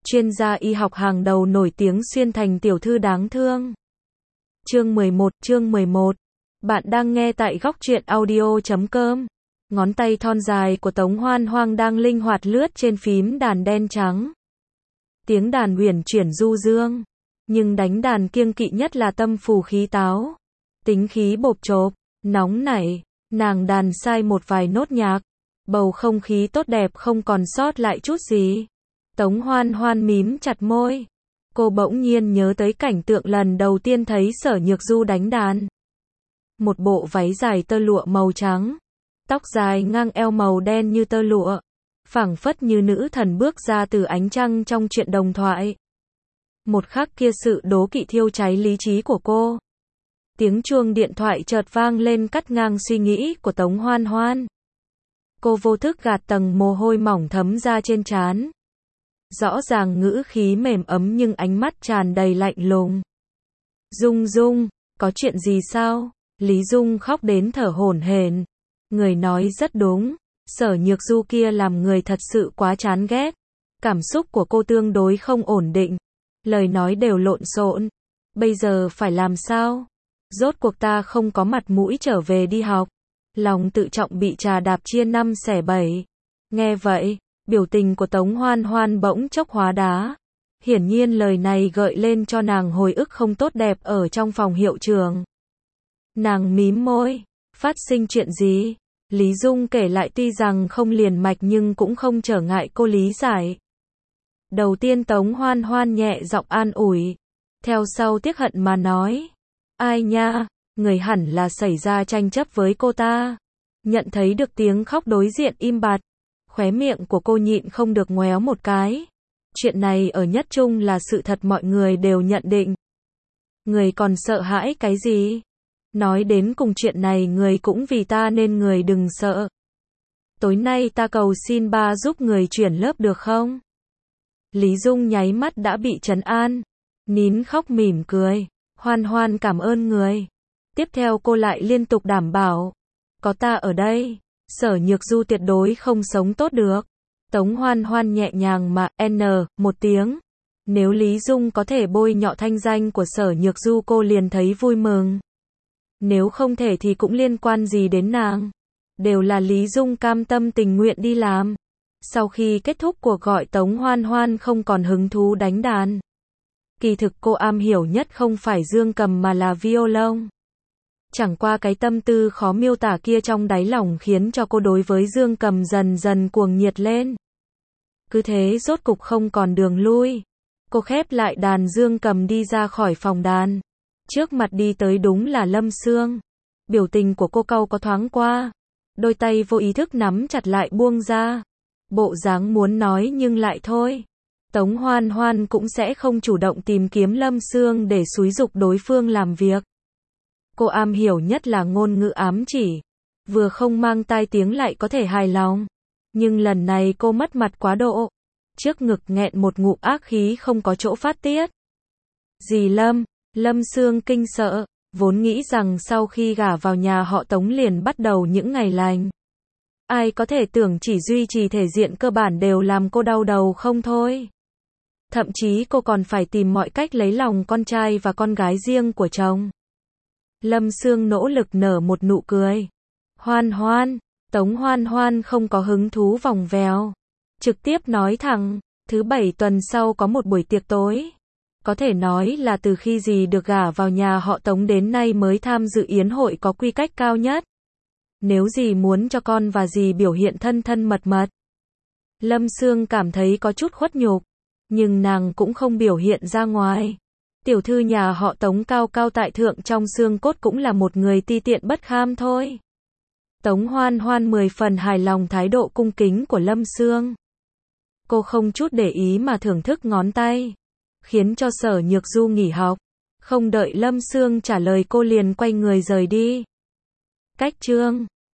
chuyên gia y học hàng đầu nổi tiếng xuyên thành tiểu thư đáng thương. Chương 11, Bạn đang nghe tại góc truyện audio.com. Ngón tay thon dài của Tống Hoan Hoan đang linh hoạt lướt trên phím đàn đen trắng. Tiếng đàn uyển chuyển du dương, nhưng đánh đàn kiêng kỵ nhất là tâm phù khí táo, tính khí bộp chộp, nóng nảy. Nàng đàn sai một vài nốt nhạc, bầu không khí tốt đẹp không còn sót lại chút gì. Tống Hoan Hoan mím chặt môi. Cô bỗng nhiên nhớ tới cảnh tượng lần đầu tiên thấy Sở Nhược Du đánh đàn. Một bộ váy dài tơ lụa màu trắng, tóc dài ngang eo màu đen như tơ lụa, phảng phất như nữ thần bước ra từ ánh trăng trong truyện đồng thoại. Một khắc kia sự đố kỵ thiêu cháy lý trí của cô. Tiếng chuông điện thoại chợt vang lên cắt ngang suy nghĩ của Tống Hoan Hoan. Cô vô thức gạt tầng mồ hôi mỏng thấm ra trên trán. Rõ ràng ngữ khí mềm ấm nhưng ánh mắt tràn đầy lạnh lùng. Dung Dung, có chuyện gì sao? Lý Dung khóc đến thở hổn hển. Người nói rất đúng, Sở Nhược Du kia làm người thật sự quá chán ghét. Cảm xúc của cô tương đối không ổn định, lời nói đều lộn xộn. Bây giờ phải làm sao? Rốt cuộc ta không có mặt mũi trở về đi học. Lòng tự trọng bị trà đạp chia năm xẻ bảy. Nghe vậy, biểu tình của Tống Hoan Hoan bỗng chốc hóa đá. Hiển nhiên lời này gợi lên cho nàng hồi ức không tốt đẹp ở trong phòng hiệu trưởng. Nàng mím môi, phát sinh chuyện gì? Lý Dung kể lại tuy rằng không liền mạch nhưng cũng không trở ngại cô lý giải. Đầu tiên Tống Hoan Hoan nhẹ giọng an ủi, theo sau tiếc hận mà nói. Ai nha, người hẳn là xảy ra tranh chấp với cô ta. Nhận thấy được tiếng khóc đối diện im bặt, khóe miệng của cô nhịn không được ngoéo một cái. Chuyện này ở nhất trung là sự thật, mọi người đều nhận định. Người còn sợ hãi cái gì? Nói đến cùng chuyện này người cũng vì ta nên người đừng sợ. Tối nay ta cầu xin ba giúp người chuyển lớp được không? Lý Dung nháy mắt đã bị trấn an, nín khóc mỉm cười. Hoan Hoan cảm ơn người. Tiếp theo cô lại liên tục đảm bảo, có ta ở đây, Sở Nhược Du tuyệt đối không sống tốt được. Tống Hoan Hoan nhẹ nhàng mà một tiếng. Nếu Lý Dung có thể bôi nhọ thanh danh của Sở Nhược Du cô liền thấy vui mừng. Nếu không thể thì cũng liên quan gì đến nàng. Đều là Lý Dung cam tâm tình nguyện đi làm. Sau khi kết thúc cuộc gọi Tống Hoan Hoan không còn hứng thú đánh đàn. Kỳ thực cô am hiểu nhất không phải dương cầm mà là violon. Chẳng qua cái tâm tư khó miêu tả kia trong đáy lòng khiến cho cô đối với dương cầm dần dần cuồng nhiệt lên. Cứ thế rốt cục không còn đường lui. Cô khép lại đàn dương cầm đi ra khỏi phòng đàn. Trước mặt đi tới đúng là Lâm Sương. Biểu tình của cô cau có thoáng qua. Đôi tay vô ý thức nắm chặt lại buông ra. Bộ dáng muốn nói nhưng lại thôi. Tống Hoan Hoan cũng sẽ không chủ động tìm kiếm Lâm Sương để xúi giục đối phương làm việc. Cô am hiểu nhất là ngôn ngữ ám chỉ. Vừa không mang tai tiếng lại có thể hài lòng. Nhưng lần này cô mất mặt quá độ. Trước ngực nghẹn một ngụm ác khí không có chỗ phát tiết. Dì Lâm, Lâm Sương kinh sợ, vốn nghĩ rằng sau khi gả vào nhà họ Tống liền bắt đầu những ngày lành. Ai có thể tưởng chỉ duy trì thể diện cơ bản đều làm cô đau đầu không thôi. Thậm chí cô còn phải tìm mọi cách lấy lòng con trai và con gái riêng của chồng. Lâm Sương nỗ lực nở một nụ cười. Hoan Hoan, Tống Hoan Hoan không có hứng thú vòng vèo. Trực tiếp nói thẳng, thứ bảy tuần sau có một buổi tiệc tối. Có thể nói là từ khi dì được gả vào nhà họ Tống đến nay mới tham dự yến hội có quy cách cao nhất. Nếu dì muốn cho con và dì biểu hiện thân thân mật mật. Lâm Sương cảm thấy có chút khuất nhục. Nhưng nàng cũng không biểu hiện ra ngoài. Tiểu thư nhà họ Tống cao cao tại thượng trong xương cốt cũng là một người ti tiện bất kham thôi. Tống Hoan Hoan 10 phần hài lòng thái độ cung kính của Lâm Sương. Cô không chút để ý mà thưởng thức ngón tay. Khiến cho Sở Nhược Du nghỉ học. Không đợi Lâm Sương trả lời cô liền quay người rời đi. Cách chương